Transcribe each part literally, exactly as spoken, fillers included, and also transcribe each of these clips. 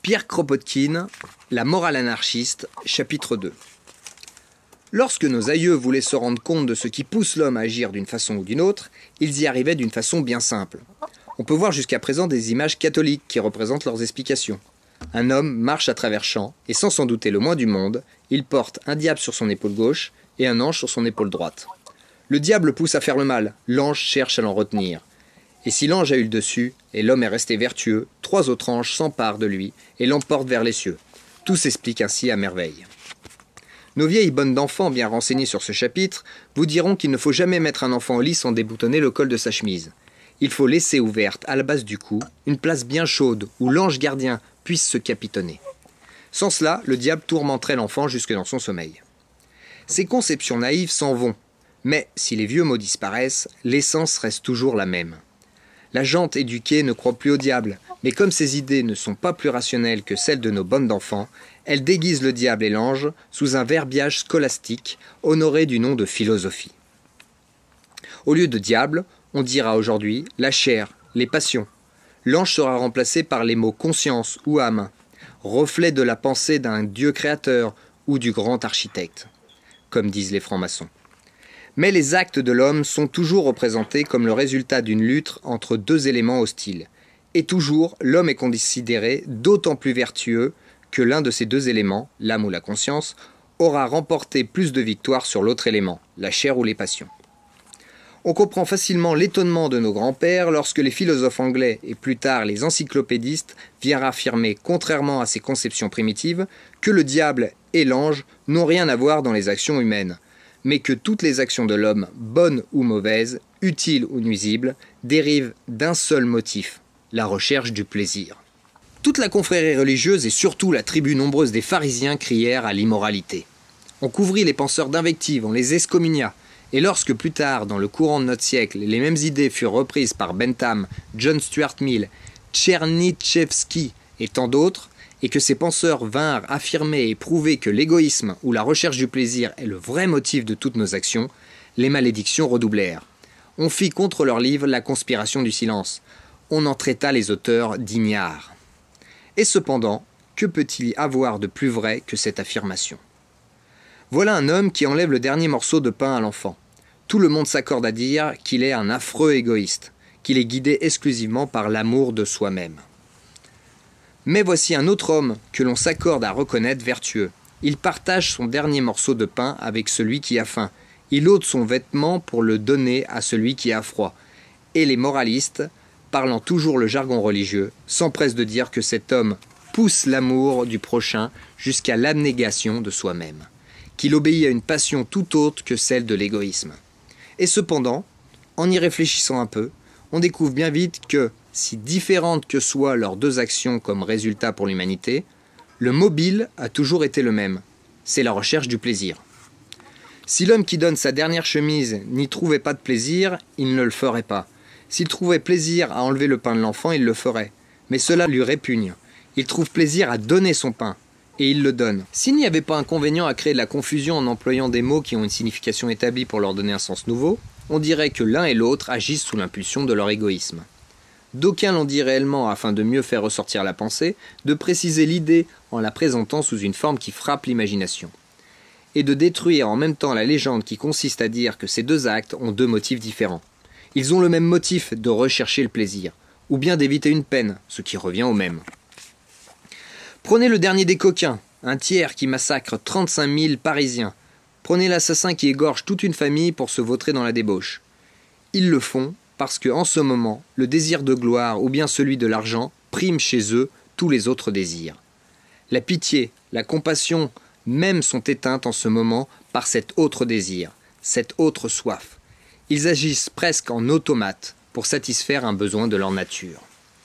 Pierre Kropotkin, La morale anarchiste, chapitre deux. Lorsque nos aïeux voulaient se rendre compte de ce qui pousse l'homme à agir d'une façon ou d'une autre, ils y arrivaient d'une façon bien simple. On peut voir jusqu'à présent des images catholiques qui représentent leurs explications. Un homme marche à travers champs, et sans s'en douter le moins du monde, il porte un diable sur son épaule gauche et un ange sur son épaule droite. Le diable le pousse à faire le mal, l'ange cherche à l'en retenir. Et si l'ange a eu le dessus, et l'homme est resté vertueux, trois autres anges s'emparent de lui et l'emportent vers les cieux. Tout s'explique ainsi à merveille. Nos vieilles bonnes d'enfants bien renseignées sur ce chapitre vous diront qu'il ne faut jamais mettre un enfant au lit sans déboutonner le col de sa chemise. Il faut laisser ouverte, à la base du cou, une place bien chaude où l'ange gardien puisse se capitonner. Sans cela, le diable tourmenterait l'enfant jusque dans son sommeil. Ces conceptions naïves s'en vont, mais si les vieux mots disparaissent, l'essence reste toujours la même. La gente éduquée ne croit plus au diable, mais comme ses idées ne sont pas plus rationnelles que celles de nos bonnes d'enfants, elle déguise le diable et l'ange sous un verbiage scolastique honoré du nom de philosophie. Au lieu de diable, on dira aujourd'hui la chair, les passions. L'ange sera remplacé par les mots conscience ou âme, reflet de la pensée d'un Dieu créateur ou du grand architecte, comme disent les francs-maçons. Mais les actes de l'homme sont toujours représentés comme le résultat d'une lutte entre deux éléments hostiles. Et toujours, l'homme est considéré d'autant plus vertueux que l'un de ces deux éléments, l'âme ou la conscience, aura remporté plus de victoires sur l'autre élément, la chair ou les passions. On comprend facilement l'étonnement de nos grands-pères lorsque les philosophes anglais et plus tard les encyclopédistes virent affirmer, contrairement à ces conceptions primitives, que le diable et l'ange n'ont rien à voir dans les actions humaines, mais que toutes les actions de l'homme, bonnes ou mauvaises, utiles ou nuisibles, dérivent d'un seul motif, la recherche du plaisir. Toute la confrérie religieuse et surtout la tribu nombreuse des pharisiens crièrent à l'immoralité. On couvrit les penseurs d'invectives, on les excommunia, et lorsque plus tard, dans le courant de notre siècle, les mêmes idées furent reprises par Bentham, John Stuart Mill, Tchernychevski et tant d'autres, et que ces penseurs vinrent affirmer et prouver que l'égoïsme ou la recherche du plaisir est le vrai motif de toutes nos actions, les malédictions redoublèrent. On fit contre leurs livres la conspiration du silence. On en traita les auteurs d'ignards. Et cependant, que peut-il y avoir de plus vrai que cette affirmation? Voilà un homme qui enlève le dernier morceau de pain à l'enfant. Tout le monde s'accorde à dire qu'il est un affreux égoïste, qu'il est guidé exclusivement par l'amour de soi-même. Mais voici un autre homme que l'on s'accorde à reconnaître vertueux. Il partage son dernier morceau de pain avec celui qui a faim. Il ôte son vêtement pour le donner à celui qui a froid. Et les moralistes, parlant toujours le jargon religieux, s'empressent de dire que cet homme pousse l'amour du prochain jusqu'à l'abnégation de soi-même, qu'il obéit à une passion tout autre que celle de l'égoïsme. Et cependant, en y réfléchissant un peu, on découvre bien vite que, si différentes que soient leurs deux actions comme résultat pour l'humanité, le mobile a toujours été le même, c'est la recherche du plaisir. Si l'homme qui donne sa dernière chemise n'y trouvait pas de plaisir, il ne le ferait pas. S'il trouvait plaisir à enlever le pain de l'enfant, il le ferait. Mais cela lui répugne. Il trouve plaisir à donner son pain, et il le donne. S'il n'y avait pas inconvénient à créer de la confusion en employant des mots qui ont une signification établie pour leur donner un sens nouveau, on dirait que l'un et l'autre agissent sous l'impulsion de leur égoïsme. D'aucuns l'ont dit réellement afin de mieux faire ressortir la pensée, de préciser l'idée en la présentant sous une forme qui frappe l'imagination, et de détruire en même temps la légende qui consiste à dire que ces deux actes ont deux motifs différents. Ils ont le même motif de rechercher le plaisir, ou bien d'éviter une peine, ce qui revient au même. Prenez le dernier des coquins, un tiers qui massacre trente-cinq mille Parisiens. Prenez l'assassin qui égorge toute une famille pour se vautrer dans la débauche. Ils le font parce que, en ce moment, le désir de gloire ou bien celui de l'argent prime chez eux tous les autres désirs. La pitié, la compassion même sont éteintes en ce moment par cet autre désir, cette autre soif. Ils agissent presque en automate pour satisfaire un besoin de leur nature.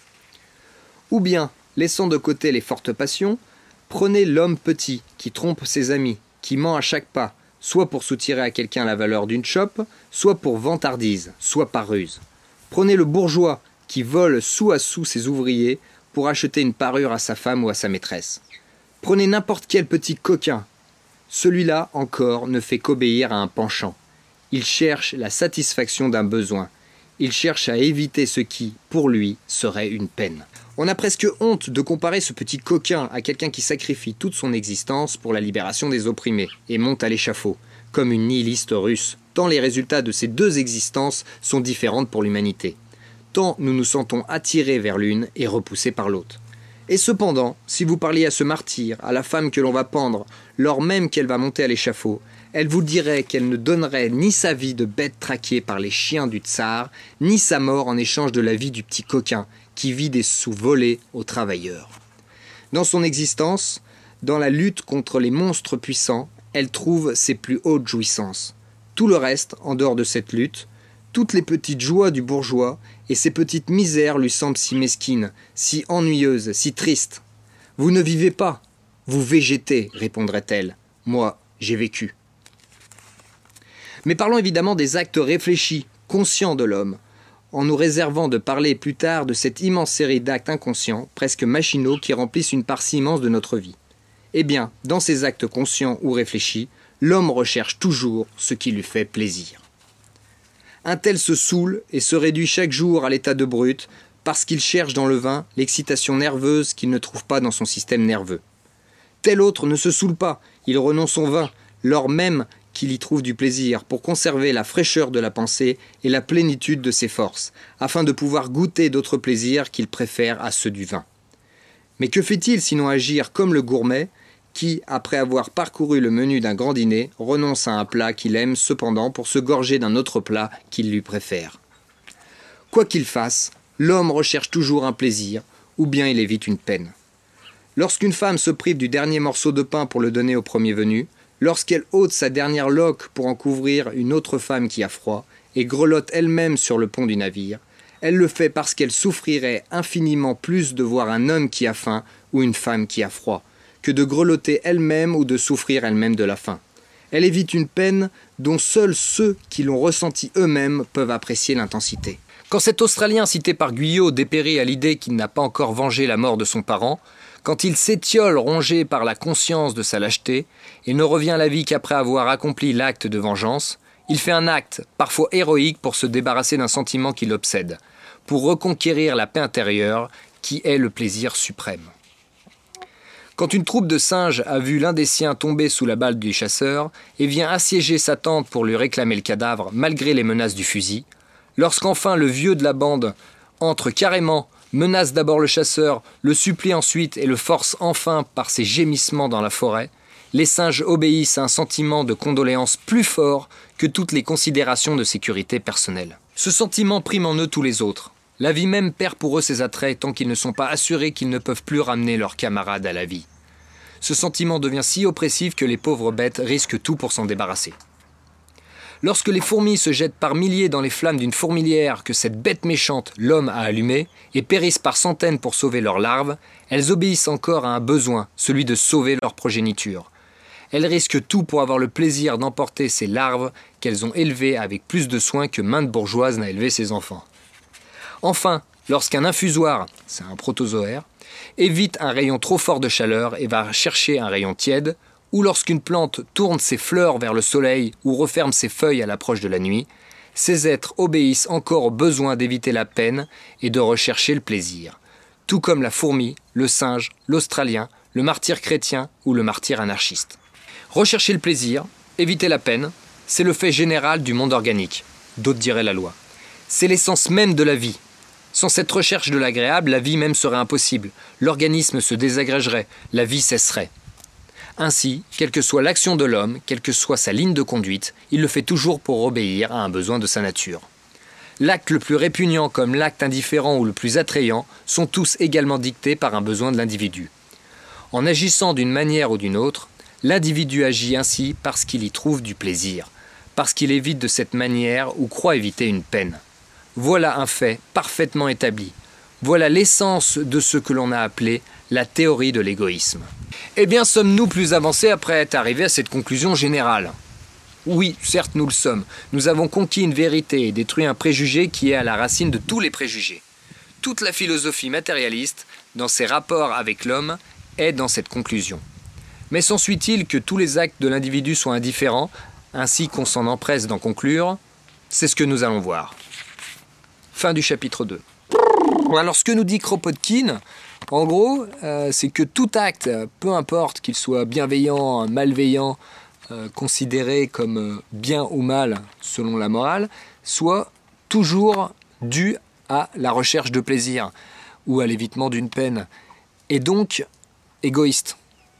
Ou bien, laissant de côté les fortes passions, prenez l'homme petit qui trompe ses amis, qui ment à chaque pas, soit pour soutirer à quelqu'un la valeur d'une chope, soit pour vantardise, soit par ruse. Prenez le bourgeois qui vole sou à sou ses ouvriers pour acheter une parure à sa femme ou à sa maîtresse. Prenez n'importe quel petit coquin. Celui-là, encore, ne fait qu'obéir à un penchant. Il cherche la satisfaction d'un besoin. Il cherche à éviter ce qui, pour lui, serait une peine. On a presque honte de comparer ce petit coquin à quelqu'un qui sacrifie toute son existence pour la libération des opprimés et monte à l'échafaud, comme une nihiliste russe, tant les résultats de ces deux existences sont différentes pour l'humanité. Tant nous nous sentons attirés vers l'une et repoussés par l'autre. Et cependant, si vous parliez à ce martyr, à la femme que l'on va pendre, lors même qu'elle va monter à l'échafaud, elle vous dirait qu'elle ne donnerait ni sa vie de bête traquée par les chiens du tsar, ni sa mort en échange de la vie du petit coquin, qui vit des sous volés aux travailleurs. Dans son existence, dans la lutte contre les monstres puissants, elle trouve ses plus hautes jouissances. Tout le reste, en dehors de cette lutte, toutes les petites joies du bourgeois et ses petites misères lui semblent si mesquines, si ennuyeuses, si tristes. « Vous ne vivez pas, vous végétez, répondrait-elle. Moi, j'ai vécu. » Mais parlons évidemment des actes réfléchis, conscients de l'homme, en nous réservant de parler plus tard de cette immense série d'actes inconscients, presque machinaux, qui remplissent une part si immense de notre vie. Eh bien, dans ces actes conscients ou réfléchis, l'homme recherche toujours ce qui lui fait plaisir. Un tel se saoule et se réduit chaque jour à l'état de brute, parce qu'il cherche dans le vin l'excitation nerveuse qu'il ne trouve pas dans son système nerveux. Tel autre ne se saoule pas, il renonce au vin, lors même qu'il y trouve du plaisir, pour conserver la fraîcheur de la pensée et la plénitude de ses forces, afin de pouvoir goûter d'autres plaisirs qu'il préfère à ceux du vin. Mais que fait-il sinon agir comme le gourmet, qui, après avoir parcouru le menu d'un grand dîner, renonce à un plat qu'il aime cependant pour se gorger d'un autre plat qu'il lui préfère. Quoi qu'il fasse, l'homme recherche toujours un plaisir, ou bien il évite une peine. Lorsqu'une femme se prive du dernier morceau de pain pour le donner au premier venu, lorsqu'elle ôte sa dernière loque pour en couvrir une autre femme qui a froid, et grelotte elle-même sur le pont du navire, elle le fait parce qu'elle souffrirait infiniment plus de voir un homme qui a faim ou une femme qui a froid, que de grelotter elle-même ou de souffrir elle-même de la faim. Elle évite une peine dont seuls ceux qui l'ont ressentie eux-mêmes peuvent apprécier l'intensité. Quand cet Australien cité par Guyot dépérit à l'idée qu'il n'a pas encore vengé la mort de son parent, quand il s'étiole rongé par la conscience de sa lâcheté, et ne revient à la vie qu'après avoir accompli l'acte de vengeance, il fait un acte, parfois héroïque, pour se débarrasser d'un sentiment qui l'obsède, pour reconquérir la paix intérieure, qui est le plaisir suprême. Quand une troupe de singes a vu l'un des siens tomber sous la balle du chasseur, et vient assiéger sa tente pour lui réclamer le cadavre, malgré les menaces du fusil, lorsqu'enfin le vieux de la bande entre carrément, menace d'abord le chasseur, le supplie ensuite et le force enfin par ses gémissements dans la forêt, les singes obéissent à un sentiment de condoléance plus fort que toutes les considérations de sécurité personnelle. Ce sentiment prime en eux tous les autres. La vie même perd pour eux ses attraits tant qu'ils ne sont pas assurés qu'ils ne peuvent plus ramener leurs camarades à la vie. Ce sentiment devient si oppressif que les pauvres bêtes risquent tout pour s'en débarrasser. Lorsque les fourmis se jettent par milliers dans les flammes d'une fourmilière que cette bête méchante, l'homme, a allumée, et périssent par centaines pour sauver leurs larves, elles obéissent encore à un besoin, celui de sauver leur progéniture. Elles risquent tout pour avoir le plaisir d'emporter ces larves qu'elles ont élevées avec plus de soin que mainte bourgeoise n'a élevé ses enfants. Enfin, lorsqu'un infusoire, c'est un protozoaire, évite un rayon trop fort de chaleur et va chercher un rayon tiède, ou lorsqu'une plante tourne ses fleurs vers le soleil ou referme ses feuilles à l'approche de la nuit, ces êtres obéissent encore au besoin d'éviter la peine et de rechercher le plaisir, tout comme la fourmi, le singe, l'Australien, le martyr chrétien ou le martyr anarchiste. Rechercher le plaisir, éviter la peine, c'est le fait général du monde organique, d'autres diraient la loi. C'est l'essence même de la vie. Sans cette recherche de l'agréable, la vie même serait impossible, l'organisme se désagrégerait, la vie cesserait. Ainsi, quelle que soit l'action de l'homme, quelle que soit sa ligne de conduite, il le fait toujours pour obéir à un besoin de sa nature. L'acte le plus répugnant comme l'acte indifférent ou le plus attrayant sont tous également dictés par un besoin de l'individu. En agissant d'une manière ou d'une autre, l'individu agit ainsi parce qu'il y trouve du plaisir, parce qu'il évite de cette manière ou croit éviter une peine. Voilà un fait parfaitement établi. Voilà l'essence de ce que l'on a appelé la théorie de l'égoïsme. Eh bien, sommes-nous plus avancés après être arrivés à cette conclusion générale ? Oui, certes, nous le sommes. Nous avons conquis une vérité et détruit un préjugé qui est à la racine de tous les préjugés. Toute la philosophie matérialiste, dans ses rapports avec l'homme, est dans cette conclusion. Mais s'ensuit-il que tous les actes de l'individu soient indifférents, ainsi qu'on s'en empresse d'en conclure ? C'est ce que nous allons voir. Fin du chapitre deux. Alors ce que nous dit Kropotkin, en gros, euh, c'est que tout acte, peu importe qu'il soit bienveillant, malveillant, euh, considéré comme euh, bien ou mal selon la morale, soit toujours dû à la recherche de plaisir ou à l'évitement d'une peine, et donc égoïste,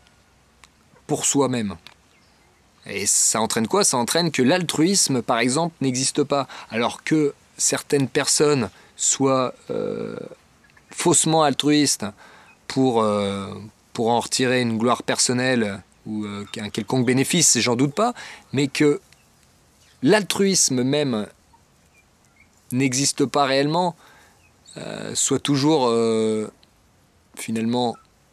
pour soi-même. Et ça entraîne quoi? Ça entraîne que l'altruisme, par exemple, n'existe pas, alors que certaines personnes soient euh, faussement altruistes pour, euh, pour en retirer une gloire personnelle ou euh, un quelconque bénéfice, j'en doute pas, mais que l'altruisme même n'existe pas réellement, euh, soit toujours euh, finalement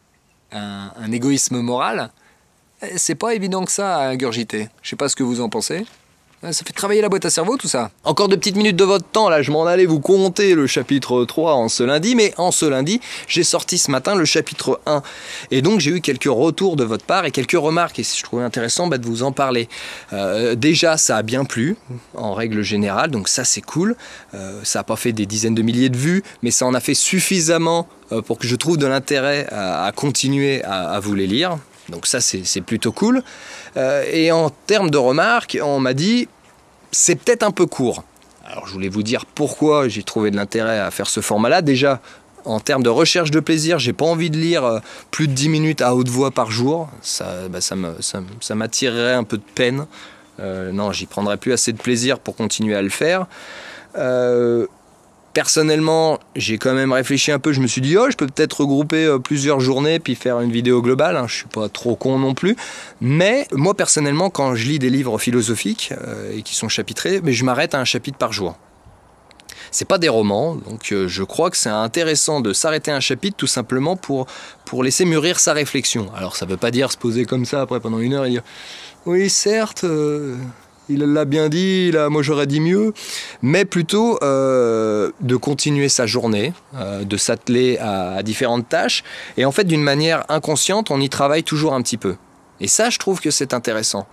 un, un égoïsme moral, c'est pas évident que ça à ingurgiter. Je sais pas ce que vous en pensez. Ça fait travailler la boîte à cerveau tout ça. Encore deux petites minutes de votre temps, là je m'en allais vous compter le chapitre trois en ce lundi, mais en ce lundi, j'ai sorti ce matin le chapitre un. Et donc j'ai eu quelques retours de votre part et quelques remarques, et je trouvais intéressant bah, de vous en parler. Euh, déjà, ça a bien plu, en règle générale, donc ça c'est cool. Euh, ça n'a pas fait des dizaines de milliers de vues, mais ça en a fait suffisamment euh, pour que je trouve de l'intérêt à, à continuer à, à vous les lire. Donc ça c'est plutôt cool. Euh, et en termes de remarques, on m'a dit c'est peut-être un peu court. Alors je voulais vous dire pourquoi j'ai trouvé de l'intérêt à faire ce format-là. Déjà, en termes de recherche de plaisir, j'ai pas envie de lire plus de dix minutes à haute voix par jour. Ça, bah, ça me, ça, ça m'attirerait un peu de peine. Euh, non, j'y prendrais plus assez de plaisir pour continuer à le faire. Euh, Personnellement, j'ai quand même réfléchi un peu, je me suis dit oh, je peux peut-être regrouper plusieurs journées puis faire une vidéo globale, hein, je suis pas trop con non plus. Mais moi personnellement, quand je lis des livres philosophiques euh, et qui sont chapitrés, mais je m'arrête à un chapitre par jour. C'est pas des romans, donc euh, je crois que c'est intéressant de s'arrêter à un chapitre tout simplement pour, pour laisser mûrir sa réflexion. Alors ça veut pas dire se poser comme ça après pendant une heure et dire oui certes... Euh... il l'a bien dit, là, moi j'aurais dit mieux, mais plutôt euh, de continuer sa journée, euh, de s'atteler à, à différentes tâches, et en fait d'une manière inconsciente, on y travaille toujours un petit peu. Et ça, je trouve que c'est intéressant.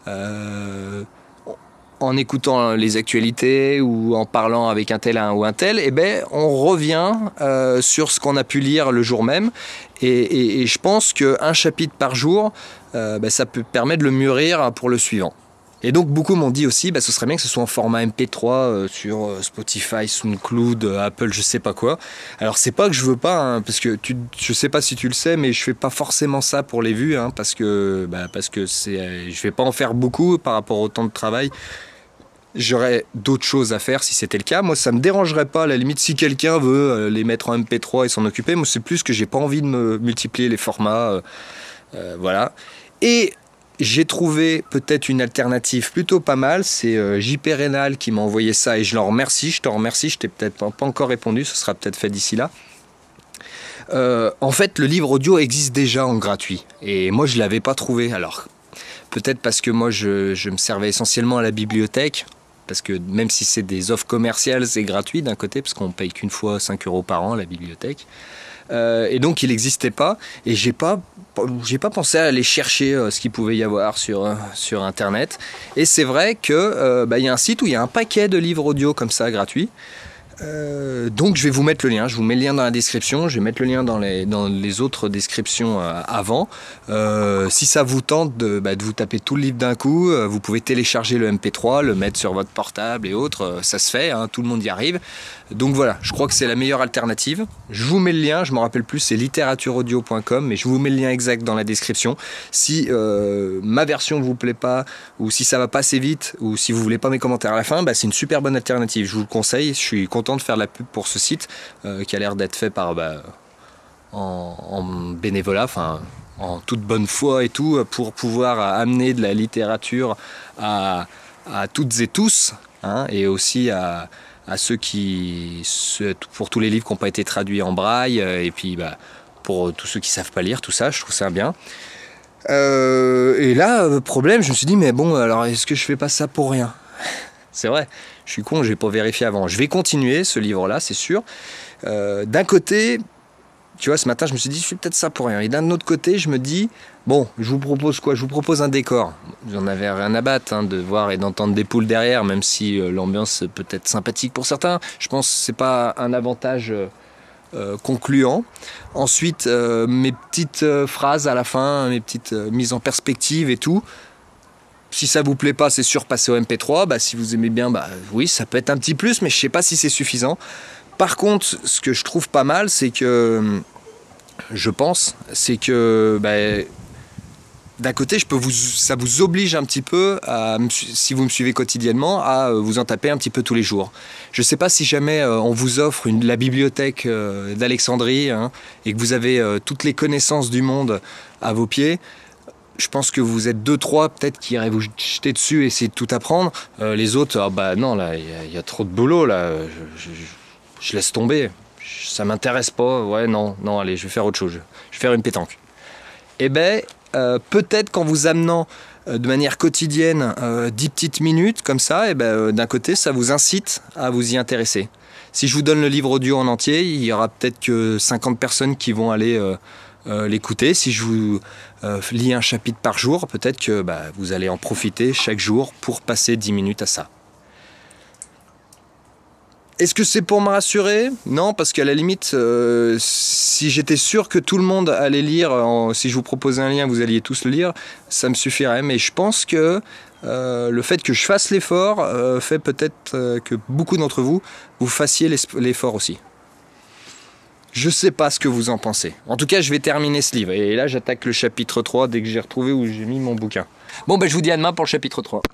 Euh, en écoutant les actualités ou en parlant avec un tel un ou un tel, eh ben, on revient euh, sur ce qu'on a pu lire le jour même, et, et, et je pense qu'un chapitre par jour, euh, ben, ça peut permettre de le mûrir pour le suivant. Et donc beaucoup m'ont dit aussi, bah, ce serait bien que ce soit en format M P trois euh, sur euh, Spotify, SoundCloud, euh, Apple, je sais pas quoi. Alors c'est pas que je veux pas, hein, parce que tu, je sais pas si tu le sais, mais je fais pas forcément ça pour les vues, hein, parce que, bah, parce que c'est, euh, je vais pas en faire beaucoup par rapport au temps de travail. J'aurais d'autres choses à faire si c'était le cas. Moi, ça me dérangerait pas, à la limite, si quelqu'un veut euh, les mettre en M P trois et s'en occuper. Moi, c'est plus que j'ai pas envie de me multiplier les formats, euh, euh, voilà. Et j'ai trouvé peut-être une alternative plutôt pas mal, c'est euh, J P Rénal qui m'a envoyé ça et je l'en remercie, je t'en remercie, je t'ai peut-être pas, pas encore répondu, ce sera peut-être fait d'ici là. Euh, en fait, le livre audio existe déjà en gratuit et moi je ne l'avais pas trouvé. Alors peut-être parce que moi je, je me servais essentiellement à la bibliothèque, parce que même si c'est des offres commerciales, c'est gratuit d'un côté, parce qu'on ne paye qu'une fois cinq euros par an à la bibliothèque. Euh, et donc il n'existait pas et j'ai pas j'ai pas pensé à aller chercher euh, ce qu'il pouvait y avoir sur, euh, sur internet, et c'est vrai que euh, bah, y a un site où il y a un paquet de livres audio comme ça gratuits. Euh, donc je vais vous mettre le lien, je vous mets le lien dans la description, je vais mettre le lien dans les, dans les autres descriptions euh, avant. Euh, si ça vous tente de, bah, de vous taper tout le livre d'un coup, euh, vous pouvez télécharger le M P trois, le mettre sur votre portable et autres, euh, ça se fait, hein, tout le monde y arrive. Donc voilà, je crois que c'est la meilleure alternative. Je vous mets le lien, je me rappelle plus, c'est littérature audio point com, mais je vous mets le lien exact dans la description. Si euh, ma version ne vous plaît pas, ou si ça va pas assez vite, ou si vous voulez pas mes commentaires à la fin, bah, c'est une super bonne alternative, je vous le conseille. Je suis content de faire de la pub pour ce site euh, qui a l'air d'être fait par bah, en, en bénévolat, enfin en toute bonne foi et tout, pour pouvoir amener de la littérature à, à toutes et tous, hein, et aussi à à ceux qui, pour tous les livres qui n'ont pas été traduits en braille, et puis bah, pour tous ceux qui ne savent pas lire, tout ça, je trouve ça bien. Euh, et là, problème, je me suis dit, mais bon, alors est-ce que je fais pas ça pour rien? C'est vrai, je suis con, je n'ai pas vérifié avant. Je vais continuer ce livre-là, c'est sûr. Euh, d'un côté, tu vois, ce matin, je me suis dit, je fais peut-être ça pour rien. Et d'un autre côté, je me dis, bon, je vous propose quoi? Je vous propose un décor. J'en avais rien à battre, hein, de voir et d'entendre des poules derrière, même si euh, l'ambiance peut être sympathique pour certains. Je pense que c'est pas un avantage euh, euh, concluant. Ensuite, euh, mes petites euh, phrases à la fin, mes petites euh, mises en perspective et tout. Si ça vous plaît pas, c'est sûr, passez au M P trois. Bah, si vous aimez bien, bah, oui, ça peut être un petit plus, mais je sais pas si c'est suffisant. Par contre, ce que je trouve pas mal, c'est que, je pense, c'est que bah, d'un côté, je peux vous, ça vous oblige un petit peu, à, si vous me suivez quotidiennement, à vous en taper un petit peu tous les jours. Je ne sais pas si jamais euh, on vous offre une, la bibliothèque euh, d'Alexandrie hein, et que vous avez euh, toutes les connaissances du monde à vos pieds. Je pense que vous êtes deux, trois peut-être qui iraient vous jeter dessus et essayer de tout apprendre. Euh, les autres, ah bah non, là, il y, y a trop de boulot, là. Je, je, je laisse tomber. Ça m'intéresse pas. Ouais, non, non, allez, je vais faire autre chose. Je vais faire une pétanque. Eh ben, euh, peut-être qu'en vous amenant euh, de manière quotidienne euh, dix petites minutes comme ça, eh ben, euh, d'un côté, ça vous incite à vous y intéresser. Si je vous donne le livre audio en entier, il y aura peut-être que cinquante personnes qui vont aller euh, euh, l'écouter. Si je vous euh, lis un chapitre par jour, peut-être que bah, vous allez en profiter chaque jour pour passer dix minutes à ça. Est-ce que c'est pour me rassurer? Non, parce qu'à la limite, euh, si j'étais sûr que tout le monde allait lire, en, si je vous proposais un lien, vous alliez tous le lire, ça me suffirait. Mais je pense que euh, le fait que je fasse l'effort euh, fait peut-être euh, que beaucoup d'entre vous, vous fassiez l'effort aussi. Je sais pas ce que vous en pensez. En tout cas, je vais terminer ce livre. Et là, j'attaque le chapitre trois dès que j'ai retrouvé où j'ai mis mon bouquin. Bon, ben, je vous dis à demain pour le chapitre trois.